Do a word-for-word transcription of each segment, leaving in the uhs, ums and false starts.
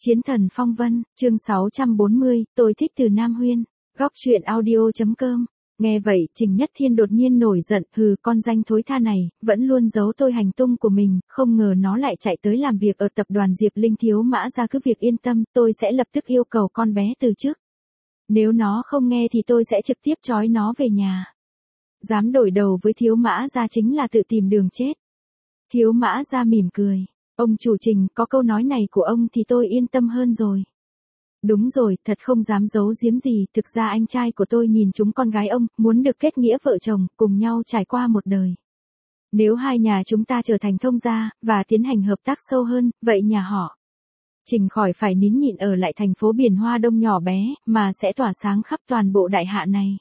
Chiến thần phong vân, chương sáu trăm bốn mươi, tôi thích Từ Nam Huyên. Góc truyện audio.com. Nghe vậy, Trình Nhất Thiên đột nhiên nổi giận, hừ, con danh thối tha này, vẫn luôn giấu tôi hành tung của mình, không ngờ nó lại chạy tới làm việc ở tập đoàn Diệp Linh. Thiếu Mã Gia cứ việc yên tâm, tôi sẽ lập tức yêu cầu con bé từ chức. Nếu nó không nghe thì tôi sẽ trực tiếp trói nó về nhà. Dám đổi đầu với Thiếu Mã Gia chính là tự tìm đường chết. Thiếu Mã Gia mỉm cười. Ông chủ Trình, có câu nói này của ông thì tôi yên tâm hơn rồi. Đúng rồi, thật không dám giấu giếm gì, thực ra anh trai của tôi nhìn chúng con gái ông, muốn được kết nghĩa vợ chồng, cùng nhau trải qua một đời. Nếu hai nhà chúng ta trở thành thông gia, và tiến hành hợp tác sâu hơn, vậy nhà họ Trình khỏi phải nín nhịn ở lại thành phố Biển Hoa Đông nhỏ bé, mà sẽ tỏa sáng khắp toàn bộ đại hạ này.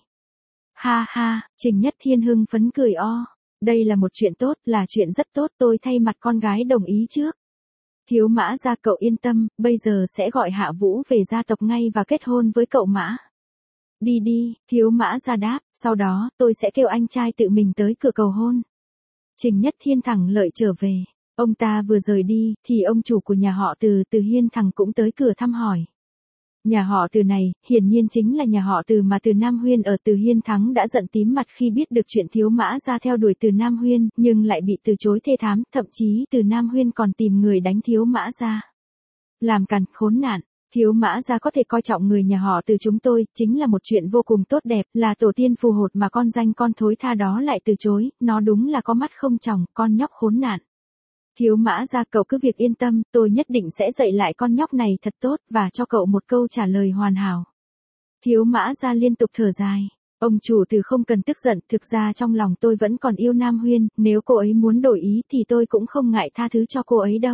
Ha ha, Trình Nhất Thiên hưng phấn cười o. Đây là một chuyện tốt, là chuyện rất tốt, tôi thay mặt con gái đồng ý trước. Thiếu Mã Gia, cậu yên tâm, bây giờ sẽ gọi Hạ Vũ về gia tộc ngay và kết hôn với cậu Mã. Đi đi, Thiếu Mã Gia đáp, sau đó, tôi sẽ kêu anh trai tự mình tới cửa cầu hôn. Trình Nhất Thiên thẳng lợi trở về. Ông ta vừa rời đi, thì ông chủ của nhà họ Từ, Từ Hiên Thằng cũng tới cửa thăm hỏi. Nhà họ Từ này, hiển nhiên chính là nhà họ Từ mà Từ Nam Huyên ở. Từ Hiên Thắng đã giận tím mặt khi biết được chuyện Thiếu Mã Gia theo đuổi Từ Nam Huyên, nhưng lại bị từ chối thê thảm, thậm chí Từ Nam Huyên còn tìm người đánh Thiếu Mã Gia. Làm càn, khốn nạn, Thiếu Mã Gia có thể coi trọng người nhà họ Từ chúng tôi, chính là một chuyện vô cùng tốt đẹp, là tổ tiên phù hộ mà con danh con thối tha đó lại từ chối, nó đúng là có mắt không tròng, con nhóc khốn nạn. Thiếu Mã Gia, cậu cứ việc yên tâm, tôi nhất định sẽ dạy lại con nhóc này thật tốt, và cho cậu một câu trả lời hoàn hảo. Thiếu Mã Gia liên tục thở dài. Ông chủ Từ không cần tức giận, thực ra trong lòng tôi vẫn còn yêu Nam Huyên, nếu cô ấy muốn đổi ý thì tôi cũng không ngại tha thứ cho cô ấy đâu.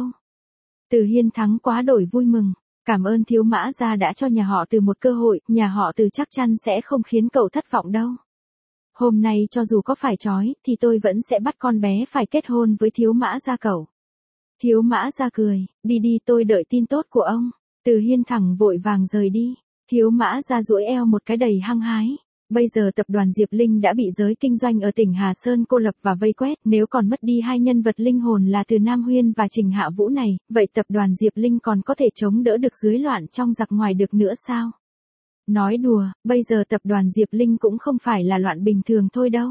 Từ Hiên Thắng quá đổi vui mừng. Cảm ơn Thiếu Mã Gia đã cho nhà họ Từ một cơ hội, nhà họ Từ chắc chắn sẽ không khiến cậu thất vọng đâu. Hôm nay cho dù có phải trói, thì tôi vẫn sẽ bắt con bé phải kết hôn với Thiếu Mã Gia cậu. Thiếu Mã Gia cười, đi đi, tôi đợi tin tốt của ông. Từ Hiên Thẳng vội vàng rời đi. Thiếu Mã Gia duỗi eo một cái đầy hăng hái. Bây giờ tập đoàn Diệp Linh đã bị giới kinh doanh ở tỉnh Hà Sơn cô lập và vây quét, nếu còn mất đi hai nhân vật linh hồn là Từ Nam Huyên và Trình Hạ Vũ này, vậy tập đoàn Diệp Linh còn có thể chống đỡ được dưới loạn trong giặc ngoài được nữa sao? Nói đùa, bây giờ tập đoàn Diệp Linh cũng không phải là loạn bình thường thôi đâu.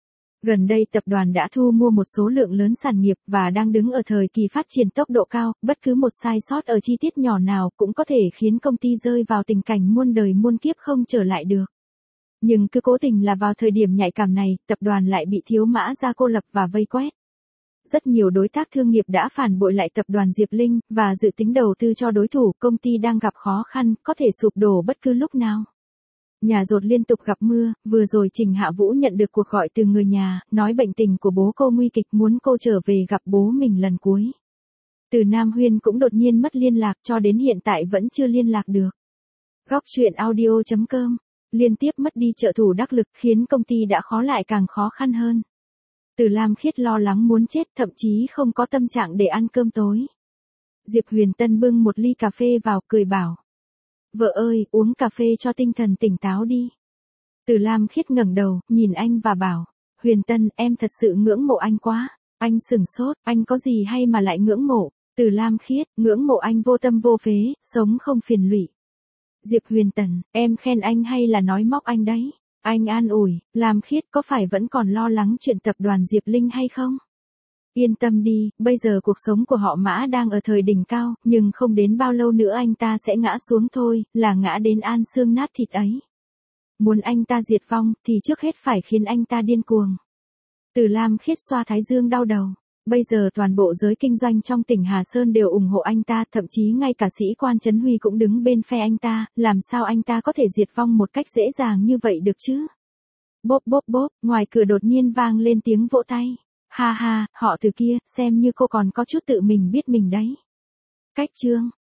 Gần đây tập đoàn đã thu mua một số lượng lớn sản nghiệp và đang đứng ở thời kỳ phát triển tốc độ cao, bất cứ một sai sót ở chi tiết nhỏ nào cũng có thể khiến công ty rơi vào tình cảnh muôn đời muôn kiếp không trở lại được. Nhưng cứ cố tình là vào thời điểm nhạy cảm này, tập đoàn lại bị Thiếu Mã Gia cô lập và vây quét. Rất nhiều đối tác thương nghiệp đã phản bội lại tập đoàn Diệp Linh, và dự tính đầu tư cho đối thủ, công ty đang gặp khó khăn, có thể sụp đổ bất cứ lúc nào. Nhà dột liên tục gặp mưa, vừa rồi Trình Hạ Vũ nhận được cuộc gọi từ người nhà, nói bệnh tình của bố cô nguy kịch, muốn cô trở về gặp bố mình lần cuối. Từ Nam Huyên cũng đột nhiên mất liên lạc, cho đến hiện tại vẫn chưa liên lạc được. Góc truyện audio.com. Liên tiếp mất đi trợ thủ đắc lực khiến công ty đã khó lại càng khó khăn hơn. Từ Lam Khiết lo lắng muốn chết, thậm chí không có tâm trạng để ăn cơm tối. Diệp Huyền Tân bưng một ly cà phê vào, cười bảo. Vợ ơi, uống cà phê cho tinh thần tỉnh táo đi. Từ Lam Khiết ngẩng đầu, nhìn anh và bảo. Huyền Tân, em thật sự ngưỡng mộ anh quá. Anh sửng sốt, anh có gì hay mà lại ngưỡng mộ? Từ Lam Khiết, ngưỡng mộ anh vô tâm vô phế, sống không phiền lụy. Diệp Huyền Tần, em khen anh hay là nói móc anh đấy? Anh an ủi, Lam Khiết có phải vẫn còn lo lắng chuyện tập đoàn Diệp Linh hay không? Yên tâm đi, bây giờ cuộc sống của họ Mã đang ở thời đỉnh cao, nhưng không đến bao lâu nữa anh ta sẽ ngã xuống thôi, là ngã đến an xương nát thịt ấy. Muốn anh ta diệt vong, thì trước hết phải khiến anh ta điên cuồng. Từ Lam Khiết xoa thái dương đau đầu. Bây giờ toàn bộ giới kinh doanh trong tỉnh Hà Sơn đều ủng hộ anh ta, thậm chí ngay cả sĩ quan Trấn Huy cũng đứng bên phe anh ta, làm sao anh ta có thể diệt vong một cách dễ dàng như vậy được chứ? Bốp bốp bốp, ngoài cửa đột nhiên vang lên tiếng vỗ tay. Ha ha, họ Từ kia, xem như cô còn có chút tự mình biết mình đấy. Cách chương.